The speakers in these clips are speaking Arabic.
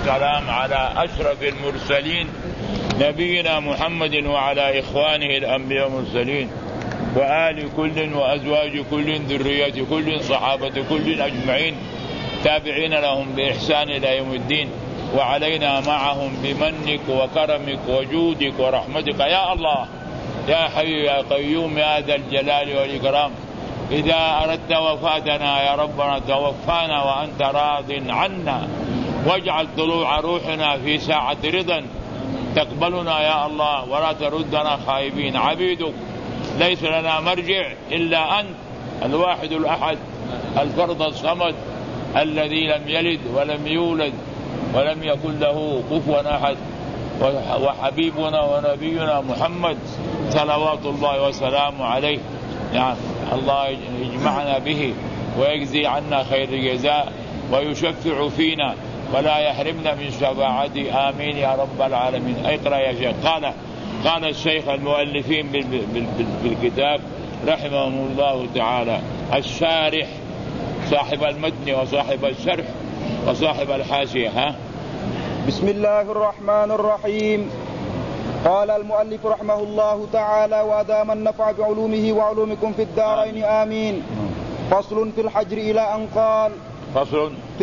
والسلام على أشرف المرسلين نبينا محمد وعلى إخوانه الأنبياء والمرسلين وآل كل وأزواج كل ذرية كل صحابة كل أجمعين تابعين لهم بإحسان إلى يوم الدين، وعلينا معهم بمنك وكرمك وجودك ورحمتك يا الله يا حي يا قيوم يا ذا الجلال والإكرام. إذا أردت وفاتنا يا ربنا توفانا وأنت راض عنا، واجعل طلوع روحنا في ساعة رضا تقبلنا يا الله ولا تردنا خائبين. عبيدك ليس لنا مرجع إلا أنت الواحد الأحد الفرد الصمد الذي لم يلد ولم يولد ولم يكن له كفوا أحد، وحبيبنا ونبينا محمد صلوات الله وسلامه عليه. يعني الله يجمعنا به ويجزي عنا خير الجزاء ويشفع فينا ولا يحرمنا من شفاعته آمين يا رب العالمين. اقرأ يا شيخ. قال الشيخ المؤلفين بالكتاب رحمهم الله تعالى الشارح صاحب المتن وصاحب الشرح وصاحب الحاشية. بسم الله الرحمن الرحيم. قال المؤلف رحمه الله تعالى وأدام النفع بعلومه وعلومكم في الدارين آمين. فصل في الحجر إلى أن قال فصل في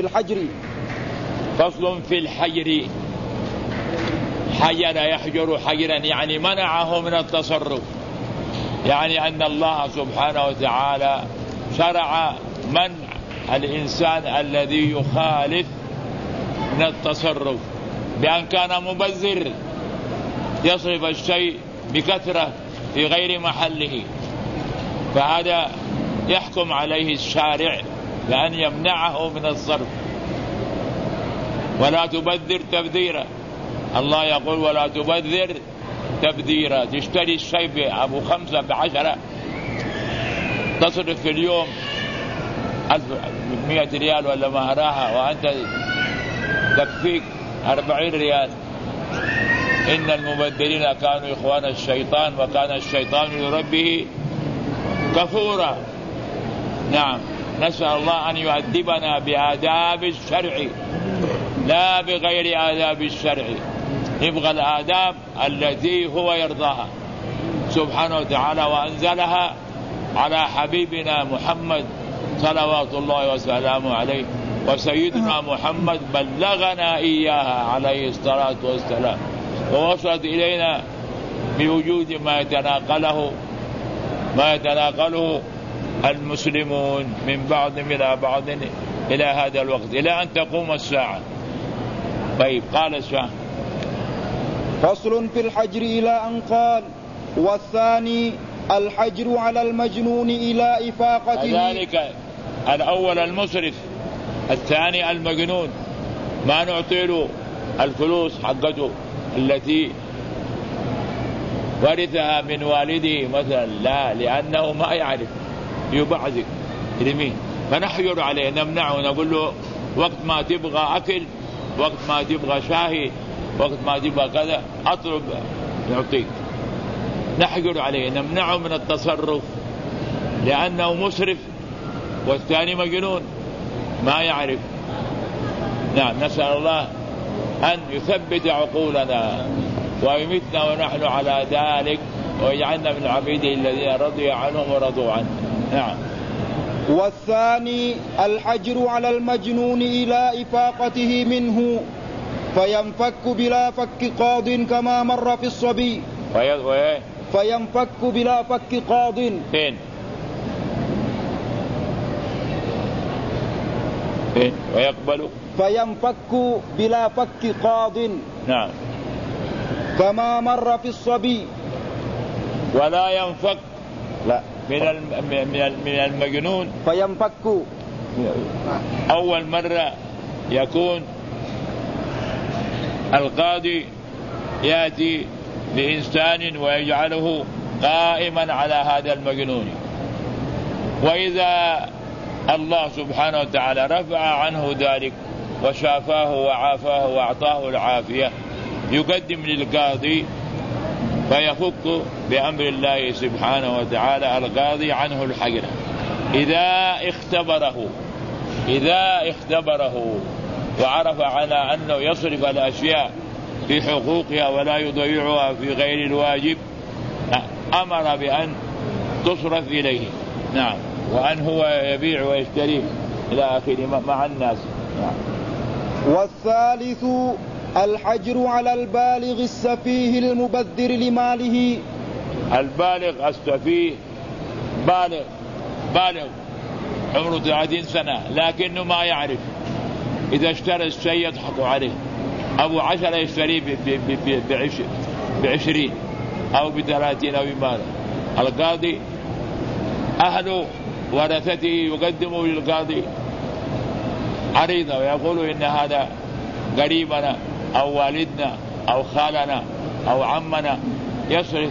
الحجر. حجر يحجر حجرا يعني منعه من التصرف، يعني أن الله سبحانه وتعالى شرع منع الإنسان الذي يخالف من التصرف بأن كان مبذر يصرف الشيء بكثرة في غير محله، فهذا يحكم عليه الشارع بأن يمنعه من الصرف. ولا تبذر تبذيرا، الله يقول ولا تبذر تبذيرا. تشتري الشيء بأبو 5 ب10 تصرف في اليوم 100 ريال ولا مهراها وأنت تكفيك 40 ريال. إن المبذرين كانوا إخوان الشيطان وكان الشيطان لربه كفورا. نعم، نسأل الله أن يؤدبنا بآداب الشرع لا بغير آداب الشرع. نبغى الآداب التي هو يرضاها سبحانه وتعالى وأنزلها على حبيبنا محمد صلوات الله وسلامه عليه، وسيدنا محمد بلغنا إياها عليه الصلاة والسلام ووصلت إلينا بوجود ما يتناقله المسلمون من بعضهم إلى بعض إلى هذا الوقت إلى أن تقوم الساعة. طيب قال الشيخ فصل في الحجر إلى أن قال والثاني الحجر على المجنون إلى إفاقته. ذلك الأول المسرف، الثاني المجنون ما نعطي له الفلوس حقته التي ورثها من والده مثلا، لا، لأنه ما يعرف يبعزك يرميه، فنحجر عليه نمنعه نقول له وقت ما تبغى أكل، وقت ما تبغى شاهي، وقت ما تبغى كذا أطلب يعطيك. نحجر عليه نمنعه من التصرف لأنه مسرف، والثاني مجنون ما يعرف. نعم، نسأل الله أن يثبت عقولنا ويمتنا ونحن على ذلك ويجعلنا من عبيده الذين رضي عنهم ورضوا عنه. نعم. والثاني الحجر على المجنون إلى إفاقته منه فينفك بلا فك قاض كما مر في الصبي. فينفك بلا فك قاض. فين ويقبل فينفك بلا فك قاض. نعم. كما مر في الصبي. ولا ينفك لا من المجنون فينفك أول مرة يكون القاضي يأتي لإنسان ويجعله قائما على هذا المجنون، وإذا الله سبحانه وتعالى رفع عنه ذلك وشافاه وعافاه وأعطاه العافية يقدم للقاضي فيفك بأمر الله سبحانه وتعالى القاضي عنه الحجر إذا اختبره وعرف على أنه يصرف الأشياء في حقوقها ولا يضيعها في غير الواجب أمر بأن تصرف إليه. نعم. وأن هو يبيع ويشتري إلى آخره مع الناس. نعم. والثالث الحجر على البالغ السفيه المبذر لماله. البالغ السفيه بالغ عمره 30 سنة لكنه ما يعرف، إذا اشترى الشيء يضحكوا عليه، أبو 10 يشتريه ب20 أو ب30 أو بماذا. القاضي أهل ورثته يقدموا للقاضي عريضة ويقولوا إن هذا قريبنا أو والدنا أو خالنا أو عمنا يصرف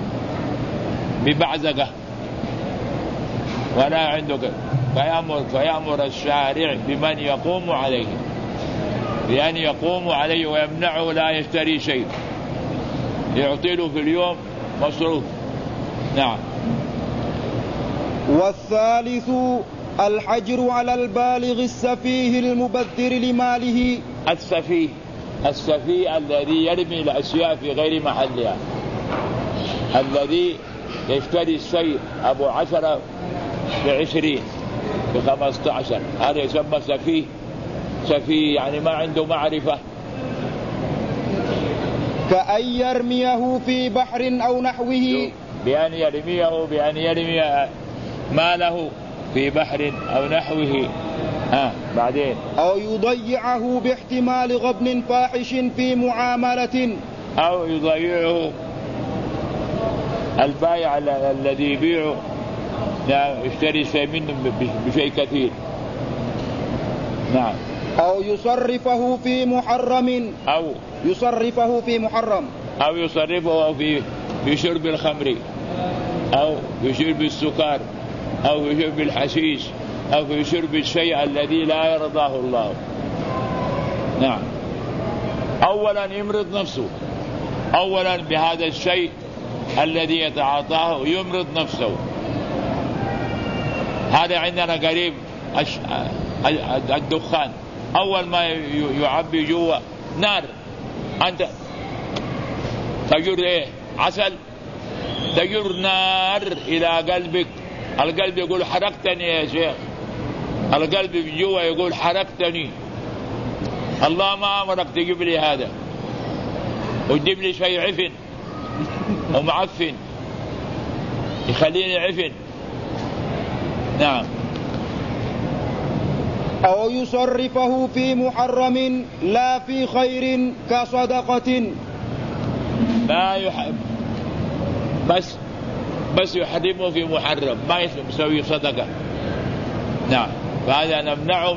ببعزقة ولا عنده، فيأمر الشارع بمن يقوم عليه بأن يقوم عليه ويمنعه لا يشتري شيء، يعطي له في اليوم مصروف. نعم. والثالث الحجر على البالغ السفيه المبذر لماله. السفيه الذي يرمي الأشياء في غير محلها، الذي يشتري الشيء أبو 10 ب20 ب15، هذا يسمى سفيه يعني ما عنده معرفة. كأن يرميه في بحر أو نحوه، بأن يرمي ماله في بحر أو نحوه. بعدين أو يضيعه باحتمال غبن فاحش في معاملة، أو يضيعه البائع الذي يبيعه يشتري شيء منه بشيء كثير. نعم. أو يصرفه في محرم، أو يصرفه في شرب الخمر أو في شرب السكر أو في شرب الحشيش أو في شرب الشيء الذي لا يرضاه الله. نعم. أولا يمرض نفسه، أولا بهذا الشيء الذي يتعاطاه يمرض نفسه. هذا عندنا قريب الدخان، أول ما يعبي جوا نار، أنت تجر عسل، تجر نار إلى قلبك، القلب يقول حرقتني يا شيخ، القلب جوا يقول حرقتني، الله ما أمرك تجيب لي هذا، وتجيب لي شيء عفن ومعفن يخليني عفن. نعم. أو يصرفه في محرم لا في خير كصدقة، لا يحب بس يحرمه في محرم، ما يسوي صدقة. نعم. فهذا نمنعه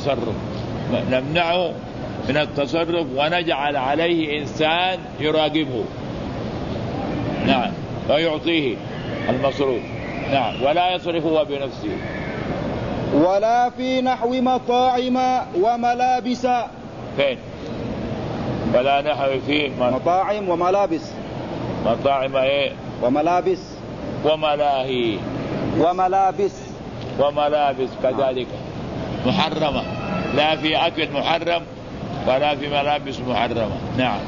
من التصرف ونجعل عليه إنسان يراقبه. نعم. ويعطيه المصروف. نعم. ولا يصرف هو بنفسه. ولا في نحو مطاعم وملابس. فين؟ ولا نحو في مطاعم وملابس. مطاعم ايه؟ وملابس. وملاهي. وملابس كذلك محرمة، لا في أكل محرم ولا في ملابس محرمة. نعم.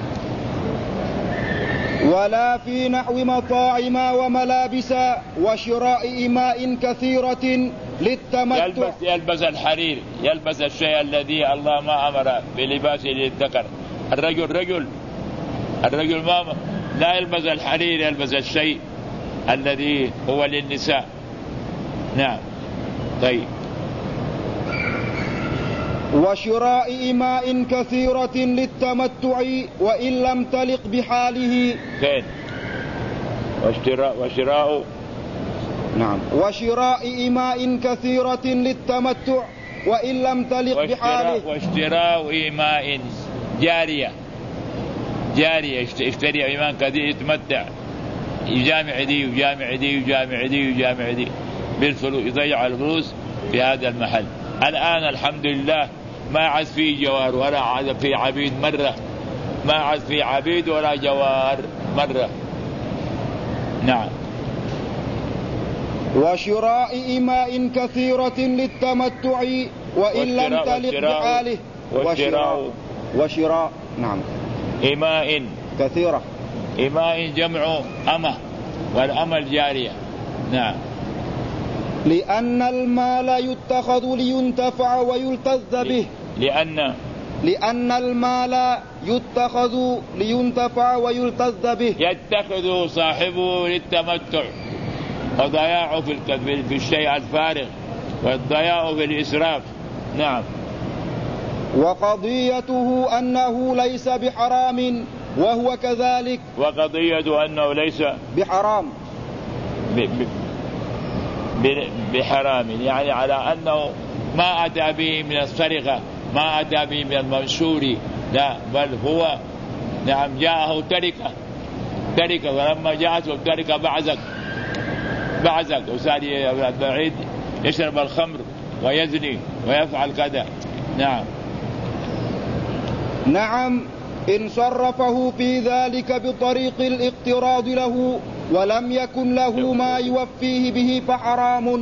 ولا في نحو مطاعم وملابس وشراء إماء كثيرة للتمتع. يلبس الحرير، يلبس الشيء الذي الله ما أمر بلباسه للذكر. الرجل ما لا يلبس الحرير، يلبس الشيء الذي هو للنساء. نعم. طيب. وشراء إماء كثيرة للتمتع وإن لم تلق بحاله. فين؟ وشراء نعم. وشراء إماء كثيرة للتمتع وإن لم تلق بحاله. واشتراء إماء جارية يشتري إماء كثير يتمتع، يجامع دي بالفلوس، يضيع الفلوس في هذا المحل. الآن الحمد لله ما عاد في جوار ولا عاد في عبيد مرة، ما عاد في عبيد ولا جوار مرة. نعم. وشراء إماء كثيرة للتمتع وإن لم تلق بحاله. وشراء نعم إماء كثيرة. إماء جمع أمة، والأمة الجارية. نعم. لأن المال يتخذ لينتفع ويلتذ به. لأن المال يتخذ لينتفع ويلتذ به. يتخذ صاحبه للتمتع وضياعه في الشيء الفارغ والضياع في الإسراف. نعم. وقضيته أنه ليس بحرام وهو كذلك. وقضيته أنه ليس بحرام بحرام، يعني على أنه ما أتى به من السرقة، ما أتى به من المنشور، لا، بل هو نعم جاءه تركة، ولما جاءته التركة بعزق وصار بعيد يشرب الخمر ويزني ويفعل كذا. نعم. نعم. إن صرفه في ذلك بطريق الاقتراض له ولم يكن له ما يوفيه به فحرام.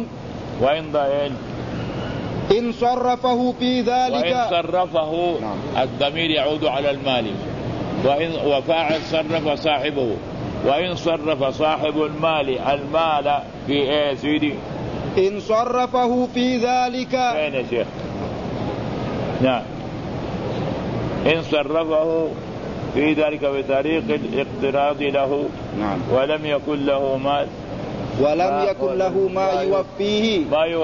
إن صرفه في ذلك. وإن صرفه الضمير يعود على المال، وفاعل صرف صاحبه. وإن صرف صاحب المال في إيه سيدي؟ إن صرفه في ذلك. أين يا شيخ؟ نعم. إن صرفه في ذلك بطريق الاقتراض له. نعم. ولم يكن له مال. ولم يكن له ما يوفيه.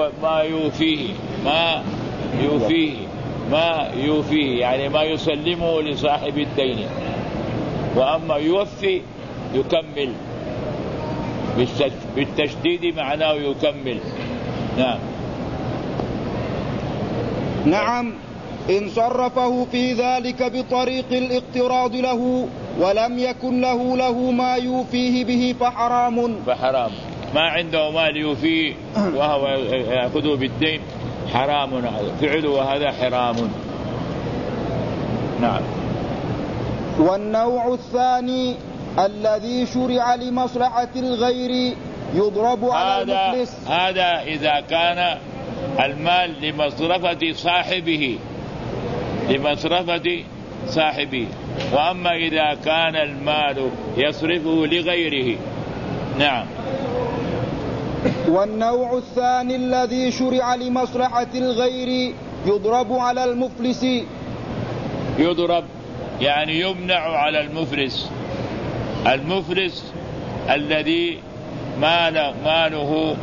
ما يوفيه يعني ما يسلمه لصاحب الدين. وأما يوفي يكمل بالتشديد، معناه يكمل. نعم. نعم. إن صرفه في ذلك بطريق الاقتراض له ولم يكن له ما يوفيه به فحرام. ما عنده مال يوفيه وهو يأخذه بالدين حرام فعله، وهذا حرام. نعم. والنوع الثاني الذي شرع لمصلحة الغير يضرب على المفلس. هذا إذا كان المال لمصرفة صاحبه. وأما إذا كان المال يصرفه لغيره. نعم. والنوع الثاني الذي شرع لمصلحة الغير يضرب على المفلس. يضرب يعني يمنع على المفلس الذي ماله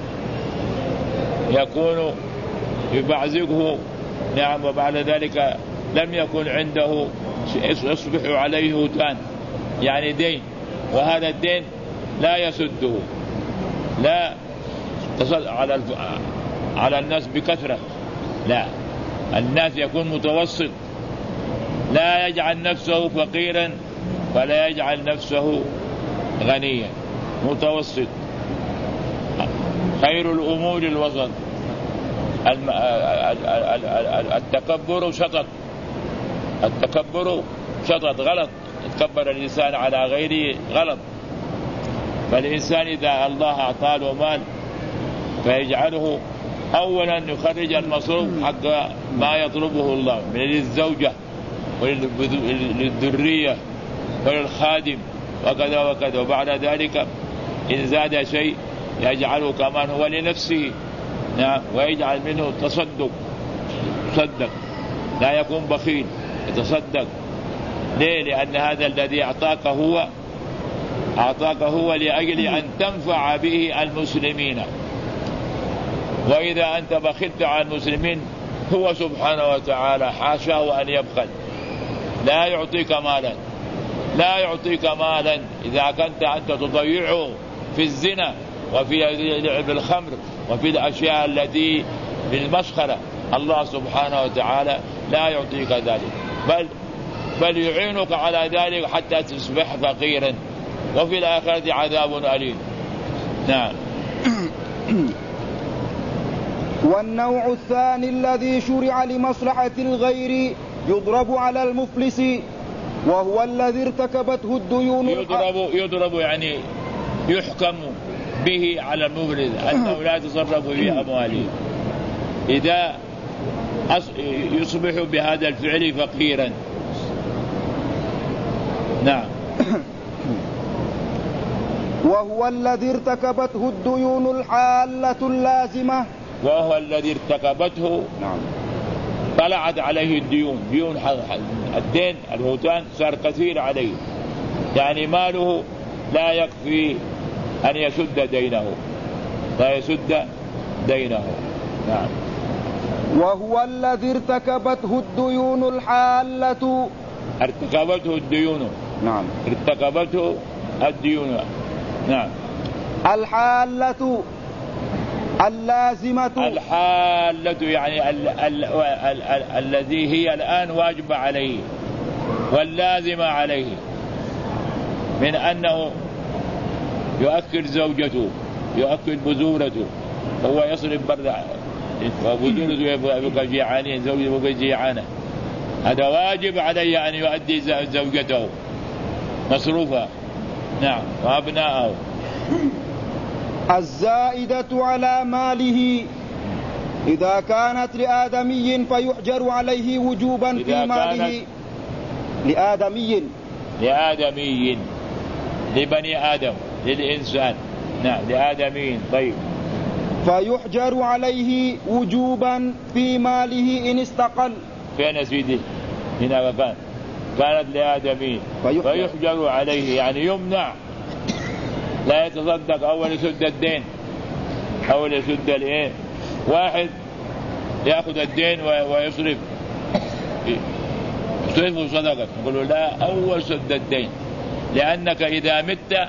يكون يبعزقه. نعم. وبعد ذلك لم يكن عنده يصبح عليه هوتان، يعني دين، وهذا الدين لا يسده، لا تصل على الناس بكثرة، لا، الناس يكون متوسط، لا يجعل نفسه فقيرا ولا يجعل نفسه غنيا، متوسط. خير الأمور الوسط. التكبر شطط غلط. يتكبر الإنسان على غيره غلط. فالإنسان إذا الله أعطاه له مال فيجعله أولا يخرج المصروف حق ما يطلبه الله من للزوجة وللذرية وللخادم وكذا وكذا. وبعد ذلك إن زاد شيء يجعله كمان هو لنفسه. نعم. ويجعل منه تصدق، لا يكون بخيل، يتصدق. ليه؟ لأن هذا الذي أعطاك هو لأجل أن تنفع به المسلمين. وإذا أنت بخلت على المسلمين هو سبحانه وتعالى حاشاه أن يبخل، لا يعطيك مالا إذا كنت أنت تضيعه في الزنا وفي لعب الخمر وفي الأشياء التي بالمسخرة. الله سبحانه وتعالى لا يعطيك ذلك، بل يعينك على ذلك حتى تصبح فقيرا، وفي الآخرة عذاب أليم. نعم. والنوع الثاني الذي شرع لمصلحة الغير يضرب على المفلس، وهو الذي ارتكبته الديون. يضرب يعني يحكم به على المفلس أنه لا يتصرف في أمواله. يصبح بهذا الفعل فقيرا. نعم. وهو الذي ارتكبته الديون الحالة اللازمة. وهو الذي ارتكبته. نعم. طلعت عليه الديون، ديون الدين الهوتان صار كثير عليه، يعني ماله لا يكفي أن يسد دينه، لا يسد دينه. نعم. وهو الذي ارتكبته الديون الحالة. ارتكبته الديون. نعم. ارتكبته الديون. نعم. الحالة اللازمة. الحالة يعني الذي هي الآن واجب عليه واللازمة عليه، من أنه يؤكل زوجته، يؤكل بذورته، هو يصرف برا وبذورته يبقى جيعانين، زوجته يبقى جيعانة، هذا واجب عليه أن يؤدي زوجته مصروفها. نعم. وأبناءه. الزائدة على ماله إذا كانت لآدمي فيحجر عليه وجوبا في ماله. لآدمي لبني آدم، للإنسان. نعم. لآدمي. طيب. فيحجر عليه وجوبا في ماله إن استقل. فين سيدي؟ هنا كانت لآدمي فيحجر عليه، يعني يمنع، لا يتصدق أول يسد الدين، أول يسد الإيه. واحد يأخذ الدين ويصرف، يصرفه صدقة، يقول له لا، أول سد الدين، لأنك إذا مت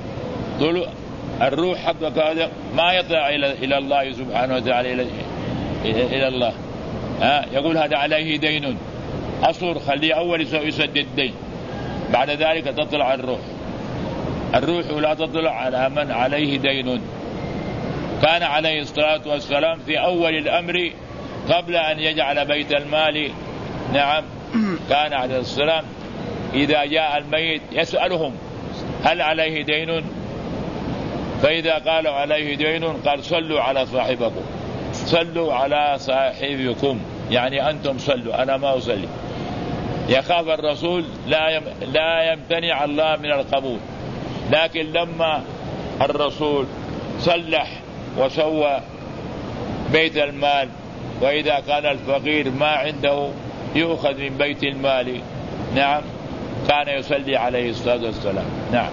الروح حقك هذا ما يطلع إلى الله سبحانه وتعالى، إلى الله. يقول هذا عليه دين، أصر خليه أول يسد الدين، بعد ذلك تطلع الروح لا تطلع على من عليه دين. كان عليه الصلاة والسلام في أول الأمر قبل أن يجعل بيت المال، نعم، كان عليه السلام إذا جاء الميت يسألهم هل عليه دين؟ فإذا قالوا عليه دين قال صلوا على صاحبكم، صلوا على صاحبكم، يعني أنتم صلوا، أنا ما أصلي. يخاف الرسول لا يمتنع الله من القبول، لكن لما الرسول صلح وسوى بيت المال، وإذا كان الفقير ما عنده يؤخذ من بيت المال، نعم، كان يصلي عليه الصلاة والسلام. نعم.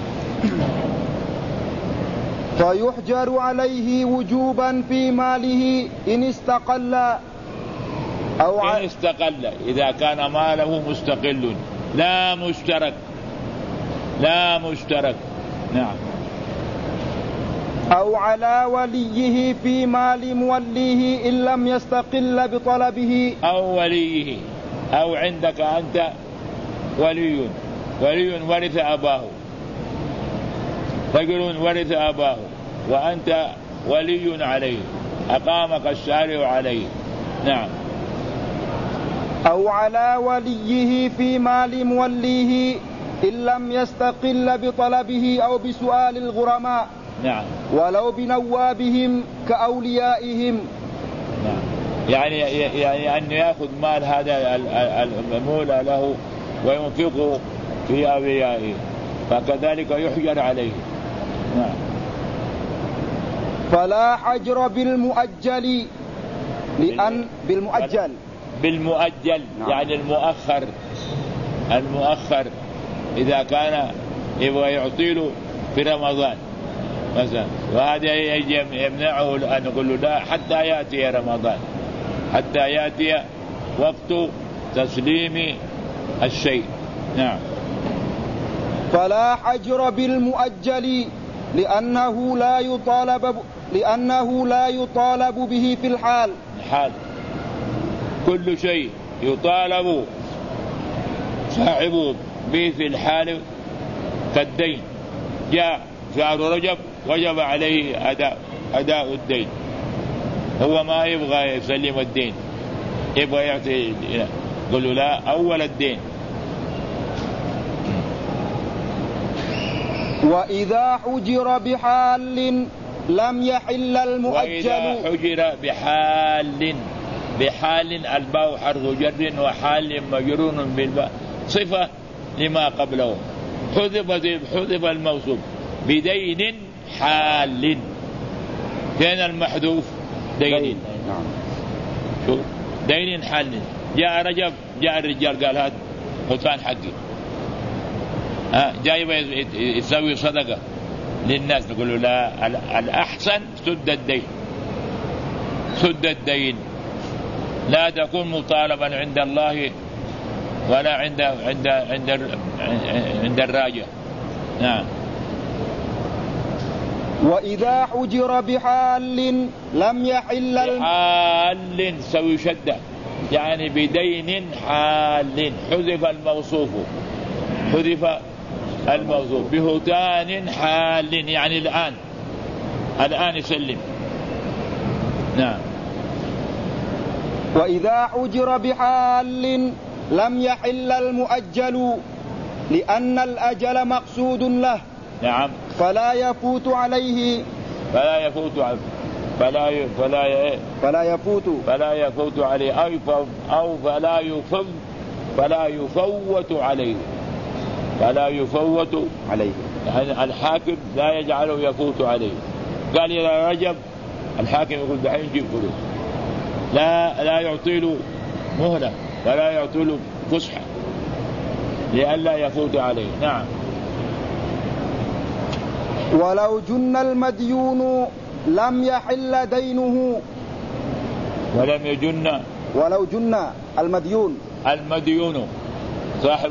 فيحجر عليه وجوبا في ماله إن استقل أو إن استقل، إذا كان ماله مستقل لا مشترك. نعم. أو على وليه في مال موليه إن لم يستقل بطلبه. أو وليه، أو عندك أنت ولي ورث أباه، رجل ورث أباه وأنت ولي عليه، أقامك الشارع عليه. نعم. أو على وليه في مال موليه إن لم يستقل بطلبه أو بسؤال الغرماء، نعم، ولو بنوابهم كأوليائهم. نعم. يعني أن يأخذ مال هذا المولى له وينفقه في أوليائه، فكذلك يحجر عليه. نعم. فلا حجر بالمؤجل، لأن بالمؤجل نعم. يعني المؤخر إذا كان يبغى يعطيله في رمضان مثلا، وهذا يمنعه أن يقول له لا حتى يأتي رمضان، حتى يأتي وقت تسليم الشيء. نعم. فلا حجر بالمؤجل لأنه لا يطالب به في الحال. كل شيء يطالب صاحبه به في الحال كالدين، جاء شهر رجب وجب عليه أداء الدين، هو ما يبغى يسلم الدين، يبغى يعطي، يقول له لا أول الدين. وإذا حجر بحال لم يحل المؤجل. وإذا حجر بحال بحال الباء حرف جر وحال مجرور بالباء صفة لما قبله. حذف الموصوف بدين حال. كان المحذوف دين. نعم. شوف دين حال. جاء رجب جاء الرجال قال هذا خطان حقي جاي يسوي صدقة للناس، نقول له لا، الأحسن سد الدين. سد الدين، لا تكون مطالبا عند الله ولا عند الراجع. نعم. وإذا حجر بحال لم يحل بحال سوي شدة، يعني بدين حال. حذف الموصوف، حذف الموصوف بهتان حال، يعني الآن يسلم. نعم. وإذا حجر بحال لم يحل المؤجل لأن الأجل مقصود له. نعم. فلا يفوت عليه. فلا يفوت عليه أو فلا يفوت عليه. يعني الحاكم لا يجعله يفوت عليه. قال إلى رجب الحاكم يقول دحين جيب فلوس، لا يعطي له مهلة ولا يعطي له فسحة لئلا يفوت عليه. نعم. ولو جن المديون لم يحل دينه. ولو جن المديون صاحب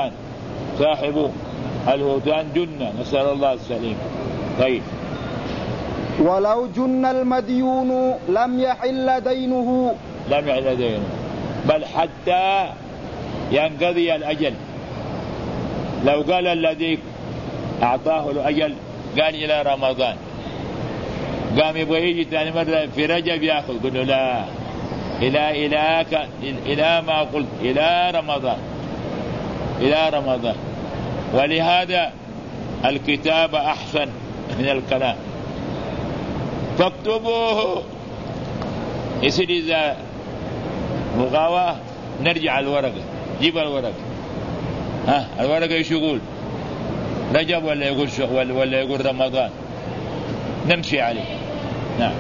الهوتان جنة، نسأل الله السليم. طيب. ولو جن المديون لم يحل دينه. بل حتى ينقضي الأجل. لو قال الذي أعطاه الأجل قال إلى رمضان، قام يبغى يجي ثاني مرة في رجب يأخذ، قل له لا، إلى ما قلت إلى رمضان. ولهذا الكتاب أحسن من الكلام. فاكتبوه. يصير إذا مغاواه نرجع الورقة، جيب الورقة. الورقة ايش يقول؟ رجب ولا يقول رمضان؟ نمشي عليه. نعم.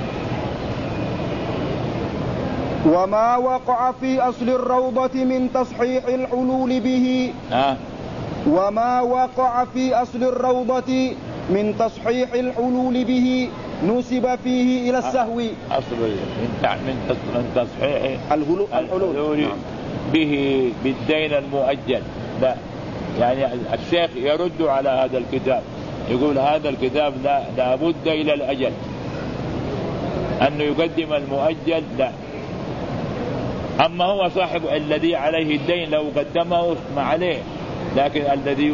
وما وقع في أصل الروضة من تصحيح الحلول به. وما وقع في أصل الروضة من تصحيح الحلول به نسب فيه إلى السهو. أصل من تصحيح الحلول به بالدين المؤجل. لا، يعني الشيخ يرد على هذا الكتاب، يقول هذا الكتاب لا بد إلى الأجل أنه يقدم المؤجل. لا، أما هو صاحب الذي عليه الدين لو قدمه ما عليه، لكن الذي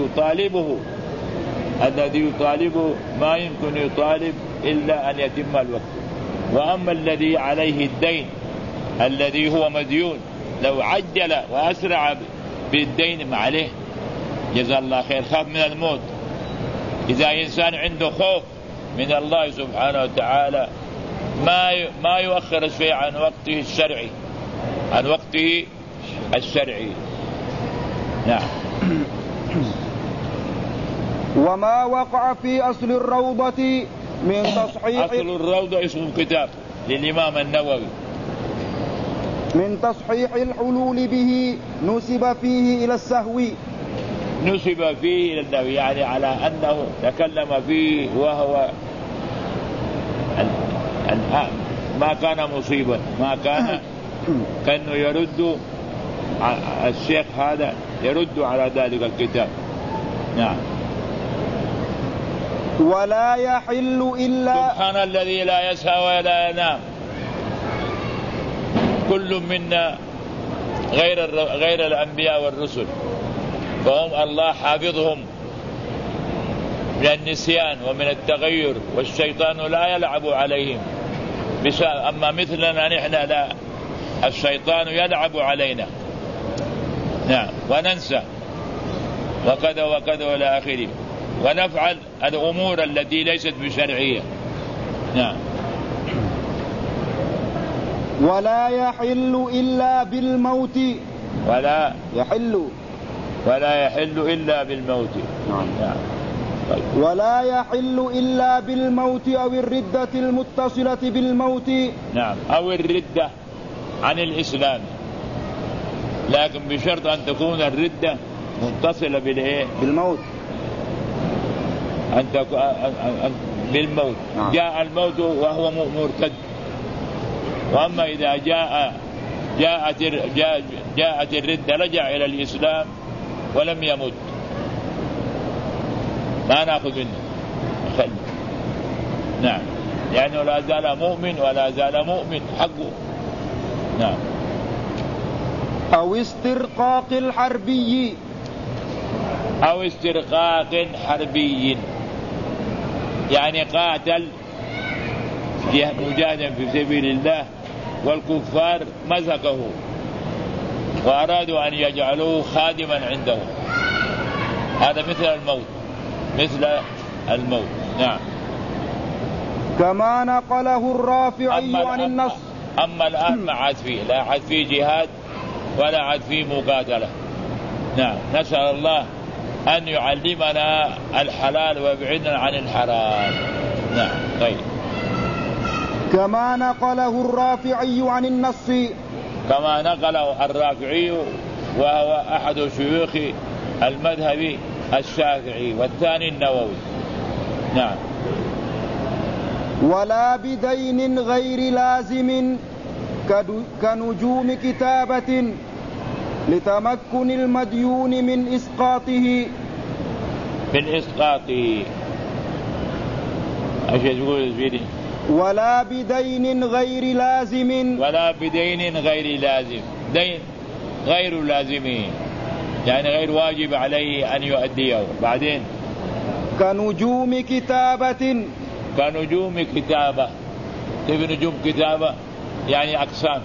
يطالبه ما يمكن يطالب إلا أن يتم الوقت. وأما الذي عليه الدين الذي هو مديون لو عجل وأسرع بالدين ما عليه، جزا الله خير. خاف من الموت. إذا إنسان عنده خوف من الله سبحانه وتعالى ما يؤخر الشيء عن وقته الشرعي. نعم. وما وقع في أصل الروضة من تصحيح. أصل الروضة اسم كتاب للإمام النووي. من تصحيح الحلول به نسب فيه إلى السهو. نسب فيه إلى النووي، يعني على أنه تكلم فيه وهو ما كان مصيبا، ما كانه يرد الشيخ هذا يرد على ذلك الكتاب. نعم. ولا يحل إلا. سبحان الذي لا يسهى ولا ينام. كل منا غير الأنبياء والرسل، فهم الله حافظهم من النسيان ومن التغير، والشيطان لا يلعب عليهم. أما مثلنا نحن لا، الشيطان يلعب علينا. نعم. وننسى وكذا وإلى آخره، ونفعل الأمور التي ليست بشرعية. نعم. ولا يحل إلا بالموت. ولا يحل إلا بالموت. نعم. طيب. ولا يحل إلا بالموت أو الردة المتصلة بالموت. نعم، أو الردة عن الإسلام، لكن بشرط أن تكون الردة متصلة بالموت. بالموت. نعم. جاء الموت وهو مرتد. وأما إذا جاءت الردة رجع إلى الإسلام ولم يمت ما نأخذ منه خلي. نعم، لأنه لا زال مؤمن حقه. نعم. أو استرقاق حربي، يعني قاتل مجاهدا في سبيل الله والكفار مسكه وأرادوا أن يجعلوه خادما عندهم، هذا مثل الموت. نعم. كما نقله الرافعي عن النص. أما الآن ما عاد فيه، لا عاد فيه جهاد ولا عاد فيه مقاتلة. نعم، نسأل الله أن يعلمنا الحلال ويبعدنا عن الحرام. نعم. طيب. كما نقله الرافعي عن النص. كما نقله الرافعي وهو أحد شيوخ المذهب الشافعي والثاني النووي. نعم. ولا بدين غير لازم كنجوم كتابة لتمكن المديون من إسقاطه. ايش تقول زيدي؟ ولا بدين غير لازم. دين غير لازم يعني غير واجب عليه أن يؤديه. بعدين كنجوم كتابة. كيف نجوم كتابة؟ يعني أقسام.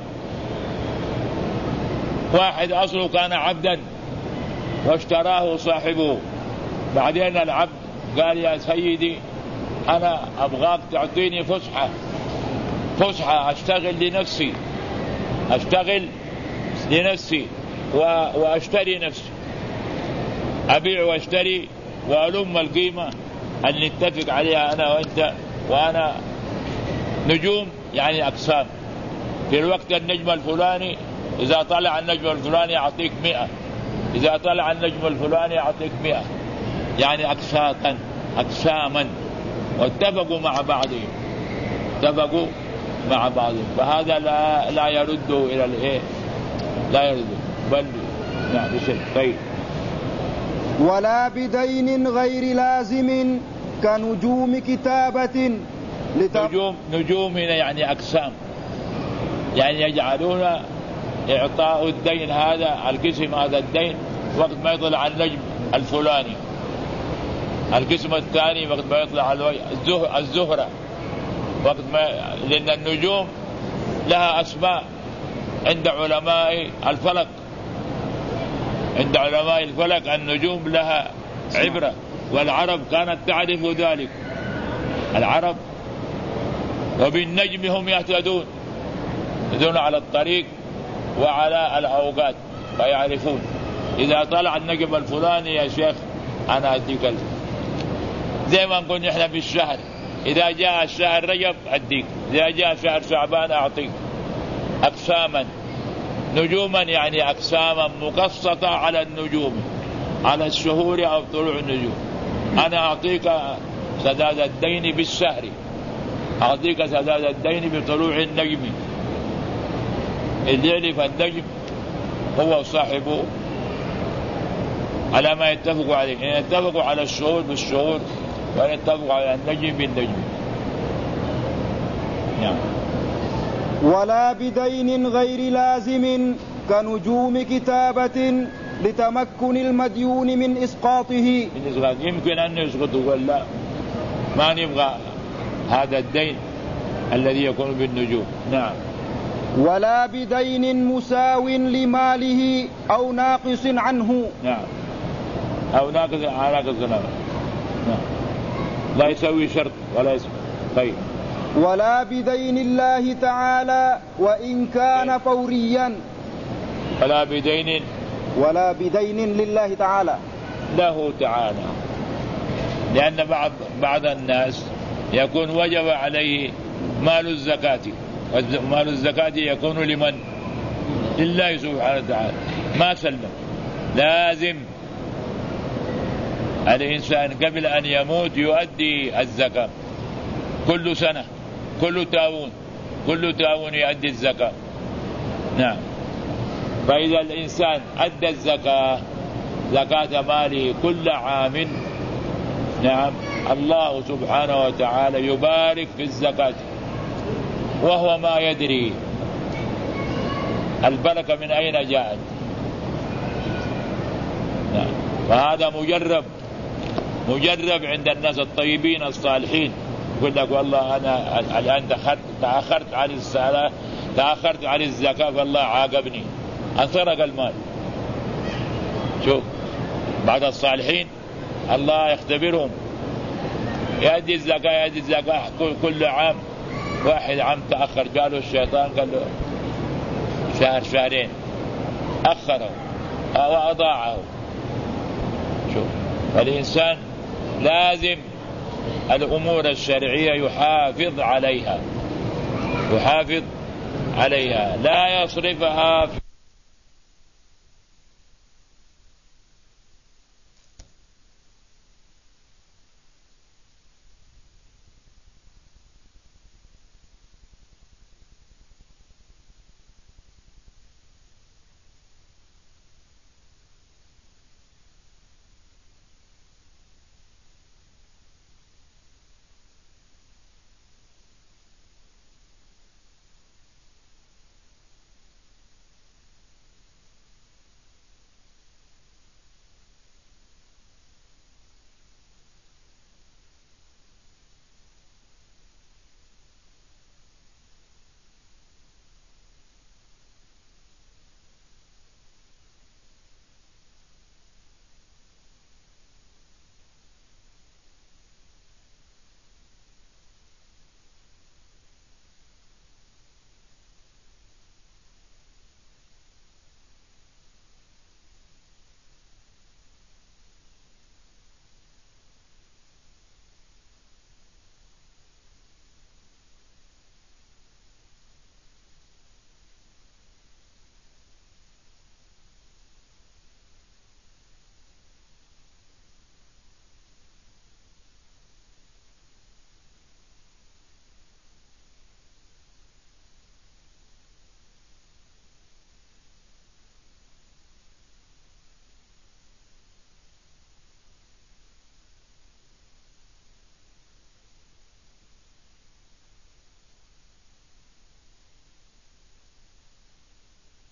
واحد أصله كان عبدا واشتراه صاحبه، بعدين العبد قال يا سيدي أنا أبغاك تعطيني فسحة أشتغل لنفسي وأشتري نفسي، أبيع وأشتري وألم القيمة اللي نتفق عليها أنا وأنت وأنا. نجوم يعني أقسام. في الوقت النجم الفلاني إذا طلع النجم الفلاني أعطيك 100، إذا طلع النجم الفلاني أعطيك 100، يعني أقساما واتفقوا مع بعضهم. فهذا لا يرد إلى لا يرد بل بشيء. طيب. ولا بدين غير لازم كنجوم كتابة. نجوم هنا يعني أقسام، يعني يجعلون إعطاء الدين هذا القسم هذا الدين وقت ما يطلع النجم الفلاني، القسم الثاني وقت ما يطلع الزهرة وقت ما، لأن النجوم لها أسماء عند علماء الفلك النجوم لها عبرة، والعرب كانت تعرف ذلك. العرب وبالنجم هم يهتدون على الطريق وعلى الأوقات فيعرفون. إذا طلع النجم الفلاني يا شيخ أنا أديك زي ما نقول نحن بالشهر، إذا جاء الشهر رجب أديك، إذا جاء شهر شعبان أعطيك. أقساما نجوما يعني أقساما مقسطة على النجوم، على الشهور أو طلوع النجوم. أنا أعطيك سداد الدين بالشهر، أعطيك سداد الدين بطلوع النجم. الليل فالنجم هو صاحبه على ما يتفقوا عليه، إن يتفقوا على الشهور بالشهور وإن يتفقوا على النجم بالنجم. نعم. ولا بدين غير لازم كنجوم كتابة لتمكن المديون من إسقاطه. يمكن أن يسقطه ولا ما نبغى هذا الدين الذي يكون بالنجوم. نعم. ولا بدين مساو لماله أو ناقص عنه. نعم، أو ناقص عنه. نعم، لا يسوي شرط ولا يسوي. طيب. ولا بدين الله تعالى وإن كان فوريا. ولا بدين لله تعالى له تعالى، لأن بعض الناس يكون وجب عليه مال الزكاة، ومال الزكاة يكون لمن؟ لله سبحانه وتعالى، ما سلم. لازم الإنسان قبل أن يموت يؤدي الزكاة كل سنة، كل تاون يؤدي الزكاة. نعم. فإذا الإنسان أدى الزكاة، زكاة ماله كل عام، نعم، الله سبحانه وتعالى يبارك في الزكاة وهو ما يدري البركة من أين جاءت. نعم. وهذا مجرب عند الناس الطيبين الصالحين. يقول لك والله أنا الآن تأخرت عن الصلاة، تأخرت عن الزكاة، فالله عاقبني، أنصرق المال. شوف بعض الصالحين الله يختبرهم، يؤدي الزكاة كل عام. واحد عام تأخر، قالوا الشيطان قال له شهرين أخره وأضاعه. شوف الإنسان لازم الأمور الشرعية يحافظ عليها، لا يصرفها